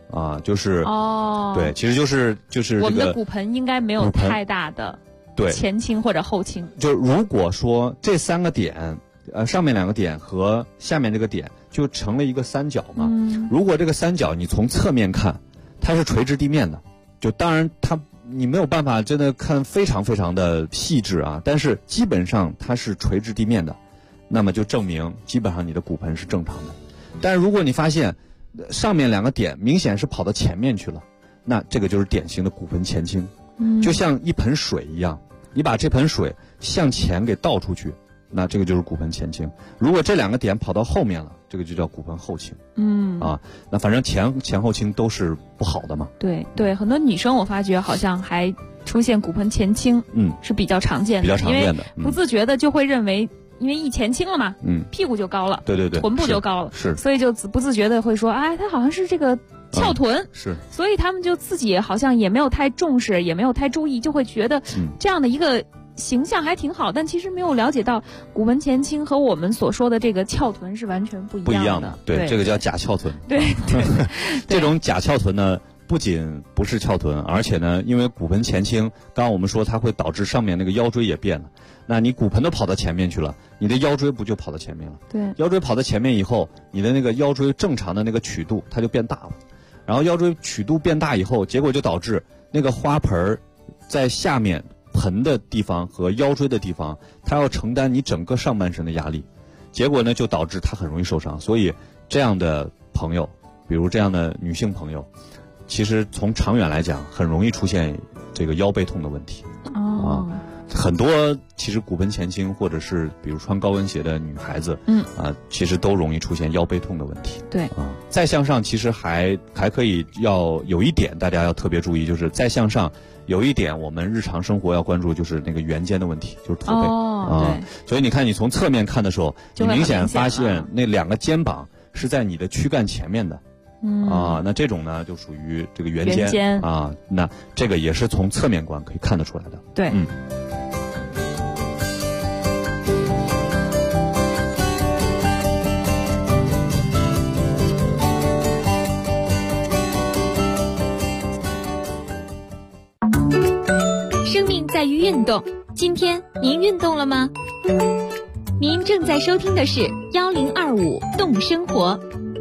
就是对，其实就是我们的骨盆应该没有太大的对前倾或者后倾。 就如果说这3个点，上面2个点和下面这个点就成了一个三角嘛。如果这个三角你从侧面看，它是垂直地面的，就当然你没有办法真的看非常非常的细致啊，但是基本上它是垂直地面的，那么就证明基本上你的骨盆是正常的。但是如果你发现上面2个点明显是跑到前面去了，那这个就是典型的骨盆前倾。就像一盆水一样，你把这盆水向前给倒出去，那这个就是骨盆前倾。如果这2个点跑到后面了，这个就叫骨盆后倾。那反正前后倾都是不好的嘛。 对，很多女生我发觉好像还出现骨盆前倾，是比较常见的， 比较常见的， 因为不自觉的就会认为，因为一前倾了嘛，屁股就高了， 对， 臀部就高了， 是， 所以就不自觉的会说，哎，他好像是这个翘臀， 是， 所以他们就自己好像也没有太重视，也没有太注意，就会觉得这样的一个形象还挺好，但其实没有了解到骨盆前倾和我们所说的这个翘臀是完全不一样的。 对，这个叫假翘臀。 对， 这种假翘臀呢，不仅不是翘臀，而且呢，因为骨盆前倾，刚刚我们说它会导致上面那个腰椎也变了。那你骨盆都跑到前面去了，你的腰椎不就跑到前面了？ 对， 腰椎跑到前面以后，你的那个腰椎正常的那个曲度它就变大了，然后腰椎曲度变大以后，结果就导致那个花盆在下面盆的地方和腰椎的地方，它要承担你整个上半身的压力，结果呢就导致它很容易受伤。所以这样的朋友，比如这样的女性朋友，其实从长远来讲，很容易出现这个腰背痛的问题。很多其实骨盆前倾或者是比如穿高跟鞋的女孩子，其实都容易出现腰背痛的问题。 对再向上其实还可以要有一点大家要特别注意，就是再向上有一点我们日常生活要关注，就是那个圆肩的问题，就是驼背所以你看你从侧面看的时候，你明显发现那2个肩膀是在你的躯干前面的。那这种呢就属于这个圆肩那这个也是从侧面观可以看得出来的。 对， 生命在于运动，今天您运动了吗？您正在收听的是1025动生活。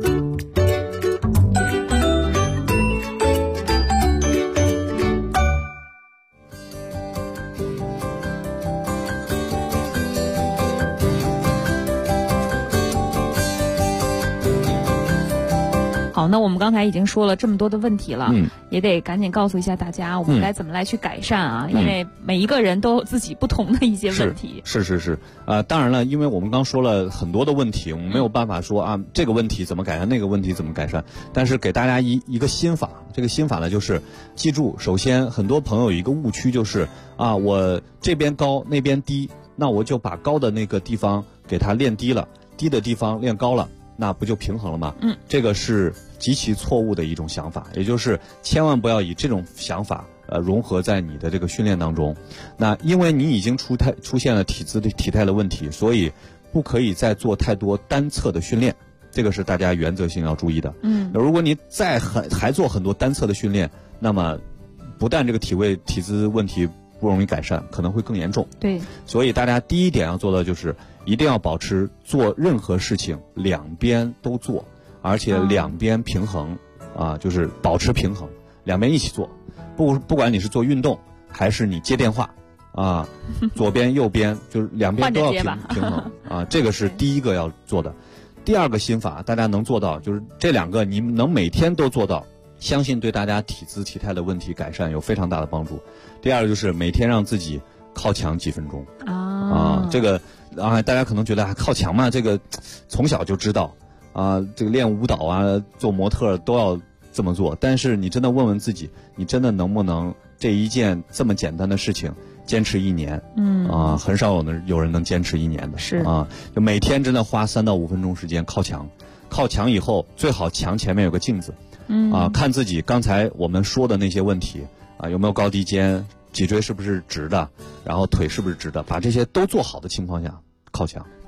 好，那我们刚才已经说了这么多的问题了，也得赶紧告诉一下大家，我们该怎么来去改善啊？因为每一个人都有自己不同的一些问题。 是，当然了，因为我们刚说了很多的问题，我们没有办法说这个问题怎么改善，那个问题怎么改善，但是给大家一个心法，这个心法呢就是记住，首先很多朋友有一个误区，就是我这边高那边低，那我就把高的那个地方给它练低了，低的地方练高了，那不就平衡了吗？这个是极其错误的一种想法，也就是千万不要以这种想法融合在你的这个训练当中。那因为你已经出现了体态的问题，所以不可以再做太多单侧的训练，这个是大家原则性要注意的。如果你还做很多单侧的训练，那么不但这个体姿问题不容易改善，可能会更严重。 对， 所以大家第一点要做的就是一定要保持做任何事情2边都做，而且2边平衡就是保持平衡，2边一起做。不管你是做运动还是你接电话左边右边就是2边都要平衡这个是第一个要做的。第二个心法大家能做到，就是这2个你能每天都做到，相信对大家体姿体态的问题改善有非常大的帮助。第二个就是每天让自己靠墙几分钟这个大家可能觉得靠墙嘛，这个从小就知道这个练舞蹈做模特都要这么做，但是你真的问问自己，你真的能不能这一件这么简单的事情坚持1年？很少有人能坚持1年的。 是就每天真的花3到5分钟时间靠墙以后，最好墙前面有个镜子看自己刚才我们说的那些问题有没有高低肩，脊椎是不是直的，然后腿是不是直的，把这些都做好的情况下靠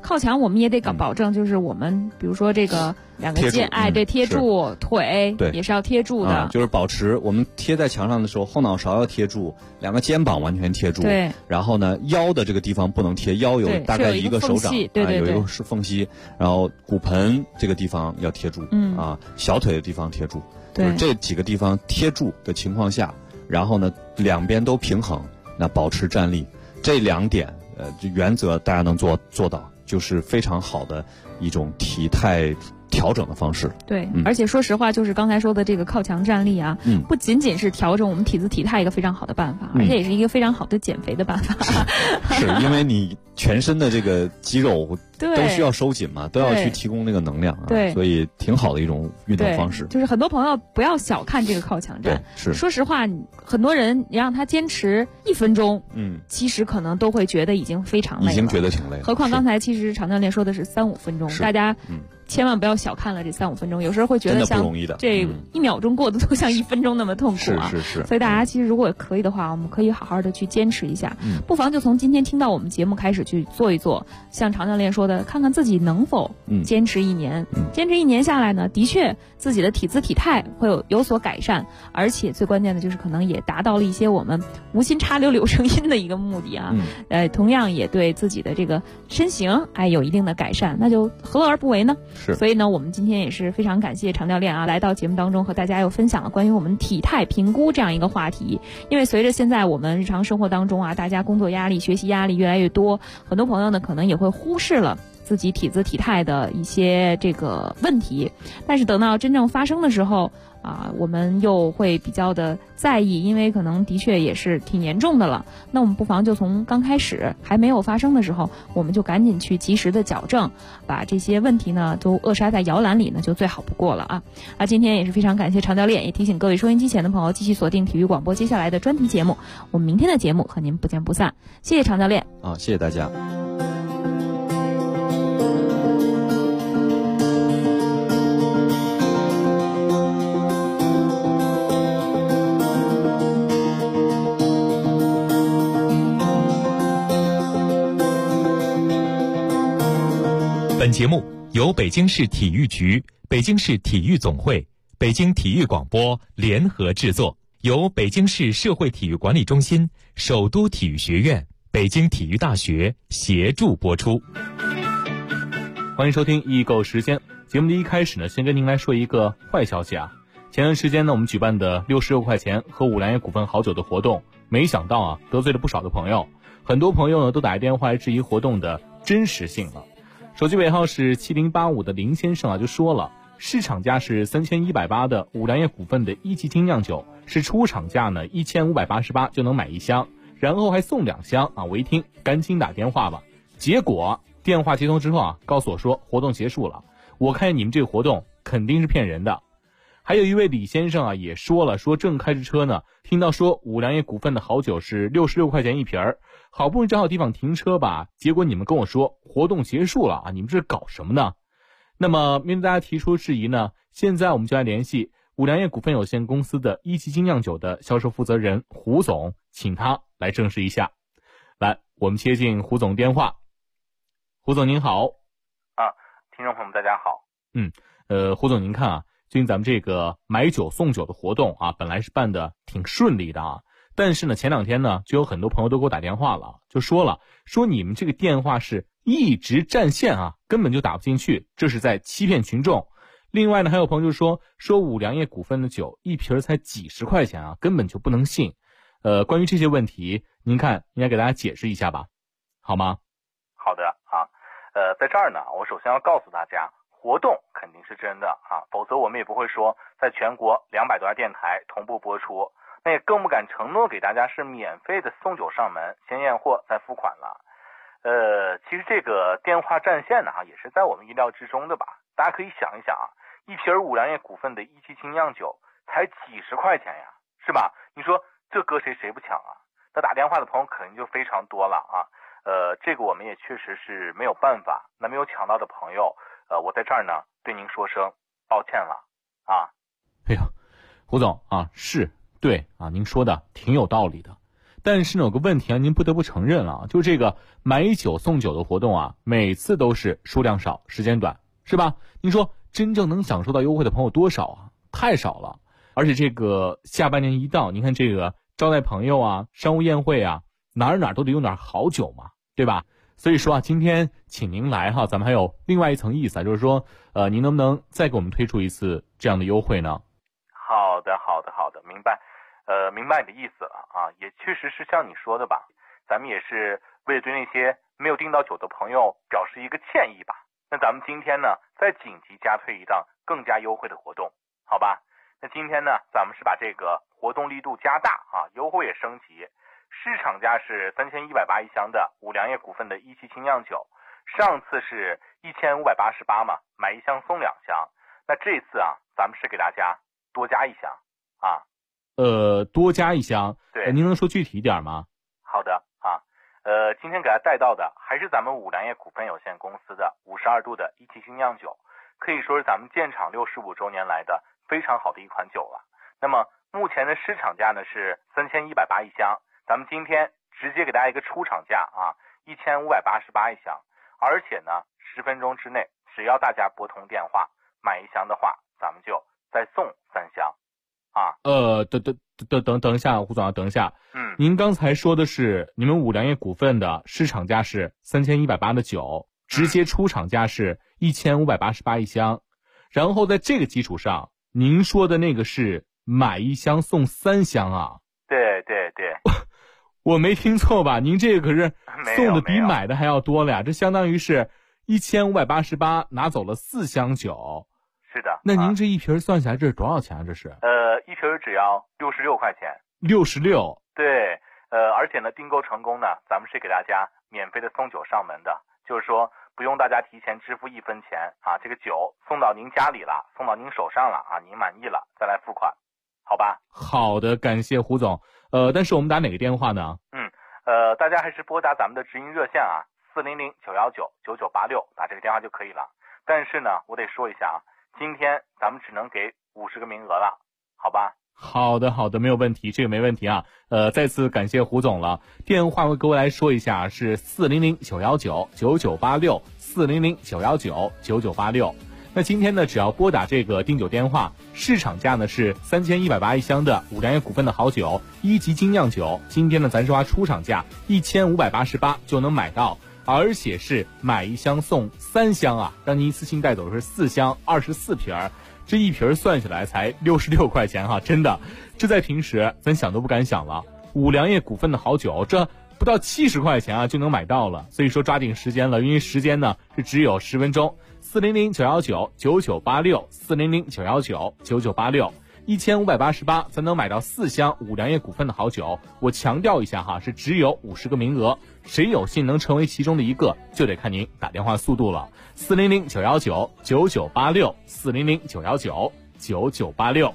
靠墙我们也得保证，就是我们比如说这个两个肩，对，贴住腿， 对， 也是要贴住的， 就是保持我们贴在墙上的时候，后脑勺要贴住，两个肩膀完全贴住， 对， 然后呢，腰的这个地方不能贴，腰有大概一个手掌， 对， 有一个是缝隙，然后骨盆这个地方要贴住，小腿的地方贴住，就是这几个地方贴住的情况下，然后呢，两边都平衡，那保持站立，这2点原则大家能做到，就是非常好的一种体态调整的方式。 对，而且说实话，就是刚才说的这个靠墙站立啊，不仅仅是调整我们体姿体态一个非常好的办法，而且也是一个非常好的减肥的办法。 是因为你全身的这个肌肉都需要收紧嘛，都要去提供那个能量啊， 对， 所以挺好的一种运动方式。 就是很多朋友不要小看这个靠墙站， 是说实话，很多人你让他坚持1分钟，其实可能都会觉得已经非常累了， 已经觉得挺累了。 何况刚才其实常教练说的是3-5分钟，大家千万不要小看了这3-5分钟，有时候会觉得像这1秒钟过得都像1分钟那么痛苦啊！ 是。 所以大家其实如果可以的话，我们可以好好的去坚持一下，不妨就从今天听到我们节目开始去做一做，像常教练说的，看看自己能否坚持1年。坚持1年下来呢，的确自己的体姿体态会有所改善，而且最关键的就是可能也达到了一些我们无心插柳柳成荫的一个目的啊。同样也对自己的这个身形有一定的改善，那就何乐而不为呢？所以呢，我们今天也是非常感谢常教练啊，来到节目当中和大家又分享了关于我们体态评估这样一个话题。因为随着现在我们日常生活当中啊，大家工作压力、学习压力越来越多，很多朋友呢可能也会忽视了自己体姿体态的一些这个问题，但是等到真正发生的时候我们又会比较的在意，因为可能的确也是挺严重的了。那我们不妨就从刚开始还没有发生的时候，我们就赶紧去及时的矫正，把这些问题呢都扼杀在摇篮里呢，就最好不过了啊！今天也是非常感谢常教练，也提醒各位收音机前的朋友继续锁定体育广播接下来的专题节目，我们明天的节目和您不见不散。谢谢常教练谢谢大家。 本节目由北京市体育局、北京市体育总会、北京体育广播联合制作，由北京市社会体育管理中心、首都体育学院、北京体育大学协助播出。 欢迎收听易购时间。节目的一开始呢，先跟您来说一个坏消息啊。前段时间呢，我们举办的66块钱喝五粮液股份好酒的活动，没想到得罪了不少的朋友。很多朋友呢都打电话来质疑活动的真实性了。手机尾号是7085的林先生就说了，市场价是3180的五粮液股份的1级精酿酒，是出厂价呢1588就能买1箱，然后还送2箱我一听赶紧打电话吧。结果电话接通之后告诉我说活动结束了，我看你们这个活动肯定是骗人的。还有一位李先生也说了，说正开着车呢，听到说五粮液股份的好酒是66块钱1瓶，好不容易找好地方停车吧，结果你们跟我说活动结束了你们这是搞什么呢？那么面对大家提出质疑呢，现在我们就来联系五粮液股份有限公司的1级精酿酒的销售负责人胡总，请他来证实一下。来，我们接进胡总电话。胡总您好。 听众朋友们大家好。 胡总您看最近咱们这个买酒送酒的活动本来是办的挺顺利的但是呢前2天呢就有很多朋友都给我打电话了，就说你们这个电话是一直占线根本就打不进去，这是在欺骗群众。另外呢还有朋友就说五粮液股份的酒1瓶才几十块钱根本就不能信。关于这些问题您看应该给大家解释一下吧，好吗？ 好的在这儿呢我首先要告诉大家，活动肯定是真的否则我们也不会说在全国200多家电台同步播出，那也更不敢承诺给大家是免费的送酒上门，先验货再付款了。其实这个电话占线呢也是在我们意料之中的吧。大家可以想一想一瓶五粮液股份的1级精酿酒才几十块钱呀，是吧？你说这搁谁不抢那打电话的朋友肯定就非常多了这个我们也确实是没有办法。那没有抢到的朋友我在这儿呢对您说声抱歉了哎呀，胡总是对您说的挺有道理的。 但是呢，有个问题啊，您不得不承认了，就这个买酒送酒的活动啊，每次都是数量少，时间短，是吧？您说真正能享受到优惠的朋友多少啊？太少了。而且这个下半年一到，您看这个招待朋友啊、商务宴会啊，哪儿都得有点好酒嘛，对吧？所以说啊，今天请您来哈，咱们还有另外一层意思啊，就是说，您能不能再给我们推出一次这样的优惠呢？ 好的，明白，明白你的意思了啊，也确实是像你说的吧，咱们也是为了对那些没有订到酒的朋友表示一个歉意吧。那咱们今天呢，再紧急加推一档更加优惠的活动，好吧？那今天呢，咱们是把这个活动力度加大啊，优惠也升级。市场价是3180一箱的五粮液股份的一期精酿酒，上次是1588嘛，买一箱送2箱。那这次啊，咱们是给大家多加一箱啊。 多加一箱。 对， 您能说具体一点吗？ 好的啊，今天给大家带到的还是咱们五粮液股份有限公司的52度的一期精酿酒，可以说是咱们建厂65周年来的非常好的一款酒了。那么目前的市场价呢是3180一箱。咱们今天直接给大家一个出厂价啊，1588一箱，而且呢，10分钟之内，只要大家拨通电话买1箱的话，咱们就再送3箱，啊。 等一下，胡总，等一下。您刚才说的是你们五粮液股份的市场价是3180的酒，直接出厂价是1588一箱，然后在这个基础上，您说的那个是买1箱送3箱啊？ 对。 我没听错吧？您这个可是送的比买的还要多了呀！这相当于是1588拿走了4箱酒。 是的。 那您这一瓶算下来这是多少钱啊？这是？ 一瓶只要66块钱。 66。 对。而且呢，订购成功呢，咱们是给大家免费的送酒上门的，就是说不用大家提前支付1分钱啊，这个酒送到您家里了，送到您手上了啊，您满意了再来付款，好吧？ 好的，感谢胡总。但是我们打哪个电话呢？ 大家还是拨打咱们的直营热线啊，400-919-9986，打这个电话就可以了。但是呢，我得说一下啊，今天咱们只能给50个名额了，好吧？ 好的，没有问题，这个没问题啊。再次感谢胡总了。电话我各位来说一下，是400-919-9986 400-919-9986。那今天呢，只要拨打这个订酒电话，市场价呢是3180一箱的五粮液股份的好酒1级精酿酒，今天呢咱是花出厂价1588就能买到，而且是买1箱送3箱啊，让您一次性带走的是4箱24瓶，这一瓶算下来才66块钱哈，真的，这在平时咱想都不敢想了。五粮液股份的好酒，这不到70块钱啊就能买到了，所以说抓紧时间了，因为时间呢是只有10分钟。400-919-9986 400-919-9986 1588才能买到4箱五粮液股份的好酒。我强调一下哈，是只有50个名额，谁有幸能成为其中的一个，就得看您打电话速度了。400-919-9986 400-919-9986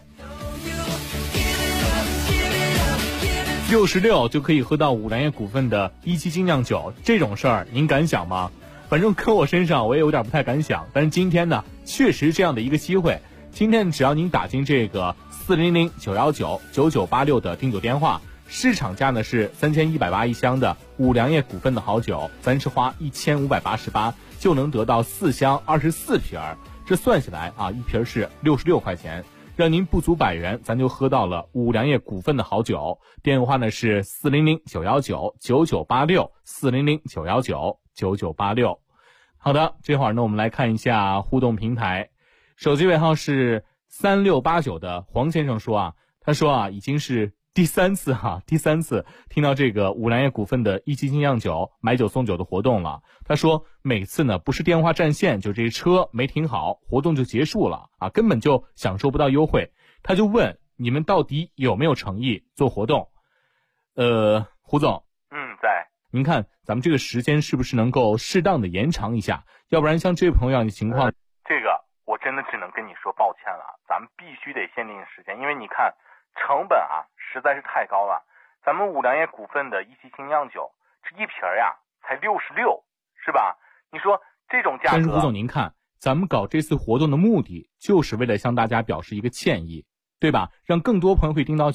66就可以喝到五粮液股份的1期精酿酒，这种事儿您敢想吗？反正搁我身上我也有点不太敢想，但是今天呢确实这样的一个机会，今天只要您打进这个400-919-9986的订酒电话，市场价呢是3180一箱的五粮液股份的好酒，咱是花1588就能得到4箱24瓶，这算下来啊，一瓶是66块钱，让您不足100元，咱就喝到了五粮液股份的好酒。电话呢是400-919-9986 400-919-9986。好的，这会儿呢我们来看一下互动平台，手机尾号是3689的黄先生说啊，他说啊已经是第三次听到这个五粮液股份的1期精酿酒买酒送酒的活动了。他说每次呢不是电话占线，就这车没停好，活动就结束了啊，根本就享受不到优惠。他就问你们到底有没有诚意做活动？胡总， 在。 您看咱们这个时间是不是能够适当的延长一下？要不然像这位朋友的情况， 这个我真的只能跟你说抱歉了，咱们必须得限定时间，因为你看成本啊实在是太高了。咱们五粮液股份的1期精酿酒，这一瓶呀才66，是吧？你说这种价格。 但是胡总您看，咱们搞这次活动的目的就是为了向大家表示一个歉意，对吧？让更多朋友可以订到酒。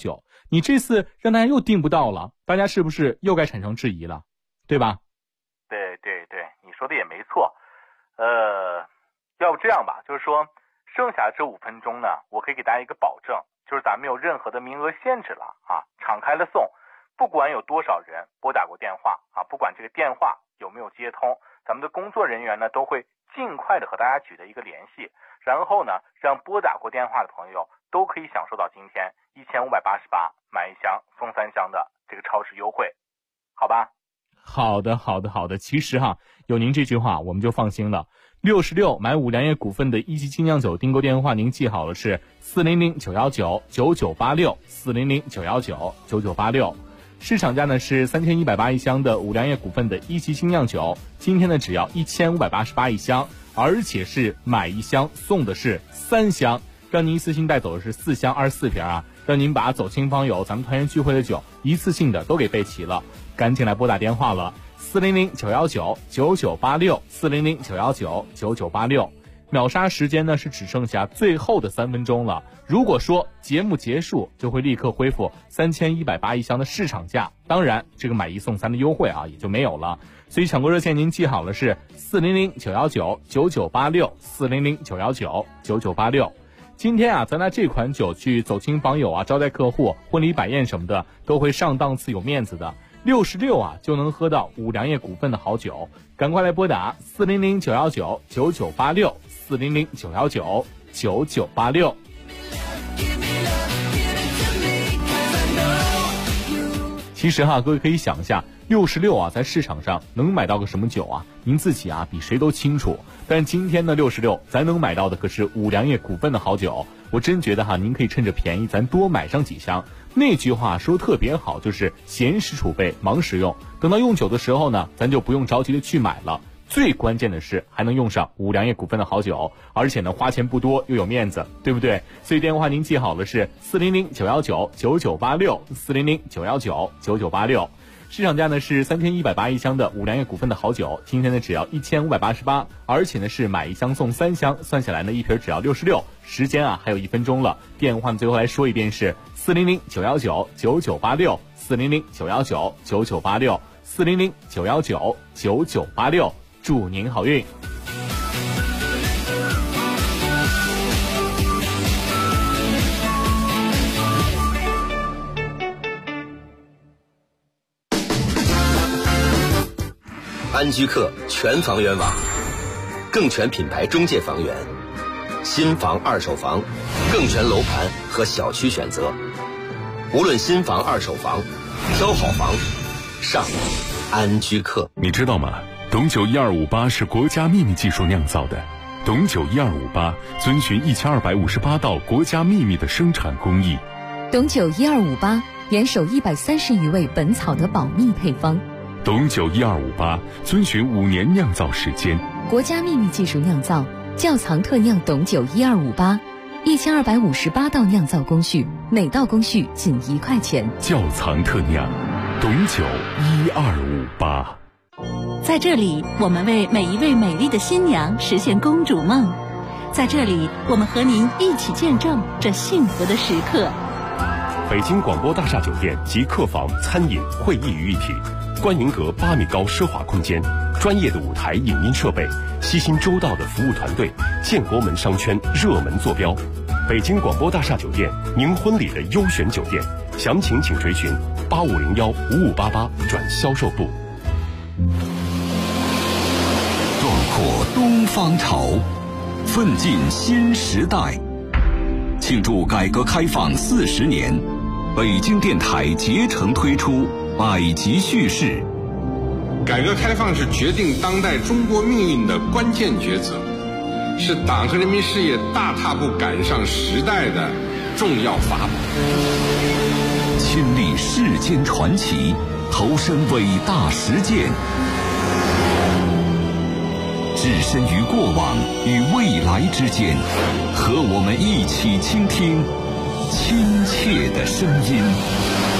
你这次让大家又订不到了，大家是不是又该产生质疑了，对吧？ 对，你说的也没错。要不这样吧，就是说剩下这5分钟呢，我可以给大家一个保证，就是咱没有任何的名额限制了啊，敞开了送，不管有多少人拨打过电话啊，不管这个电话有没有接通，咱们的工作人员呢都会尽快的和大家取得一个联系，然后呢让拨打过电话的朋友都可以享受到今天1588买1箱送3箱的这个超市优惠，好吧？ 好的。其实有您这句话我们就放心了。66买5粮液股份的一级精酿酒订购电话您记好了，是400-919-9986，400-919-9986。市场价呢是3180一箱的5粮液股份的一级精酿酒，今天呢只要1588一箱，而且是买1箱送的是3箱，让您一次性带走的是4箱24瓶啊，让您把走亲访友咱们团圆聚会的酒一次性的都给备齐了，赶紧来拨打电话了，400-919-9986，400-919-9986。秒杀时间呢是只剩下最后的3分钟了，如果说节目结束就会立刻恢复3180一箱的市场价，当然这个买1送3的优惠也就没有了，所以抢购热线您记好了，是400-919-9986，400-919-9986。今天咱拿这款酒去走亲访友招待客户、婚礼摆宴什么的都会上档次有面子的，66就能喝到5粮液股份的好酒，赶快来拨打400-919-9986，400-919-9986。其实各位可以想一下，66在市场上能买到个什么酒啊？您自己比谁都清楚。但今天的66咱能买到的可是5粮液股份的好酒，我真觉得您可以趁着便宜咱多买上几箱。那句话说特别好，就是闲时储备忙时用，等到用酒的时候呢，咱就不用着急的去买了。最关键的是还能用上5粮液股份的好酒，而且呢花钱不多又有面子，对不对？所以电话您记好了，是400-919-9986，400-919-9986。市场价呢是3180一箱的5粮液股份的好酒，今天呢只要1588，而且呢是买1箱送3箱，算下来呢一瓶只要66。时间还有1分钟了，电话最后来说一遍是400-919-9986，400-919-9986，400-919-9986，祝您好运。 安居客全房源网，更全品牌中介房源，新房二手房，更全楼盘和小区选择。无论新房二手房，挑好房上安居客。 你知道吗？董酒1258是国家秘密技术酿造的。董酒1258遵循1258道国家秘密的生产工艺。 董酒1258严守130余味本草的保密配方。 董酒1258遵循5年酿造时间， 国家秘密技术酿造，窖藏特酿董酒1258，1258道酿造工序，每道工序仅1块钱。 窖藏特酿，董酒1258。 在这里，我们为每一位美丽的新娘实现公主梦。在这里，我们和您一起见证这幸福的时刻。 北京广播大厦酒店集客房、餐饮、会议于一体。观云阁8米高奢华空间，专业的舞台影音设备，悉心周到的服务团队，建国门商圈热门坐标。北京广播大厦酒店，您婚礼的优选酒店，详情请垂询8501-5588转销售部。 壮阔东方潮，奋进新时代。庆祝改革开放40年，北京电台竭诚推出百集叙事。 改革开放是决定当代中国命运的关键抉择，是党和人民事业大踏步赶上时代的重要法宝。 亲历世间传奇，投身伟大实践，置身于过往与未来之间，和我们一起倾听亲切的声音。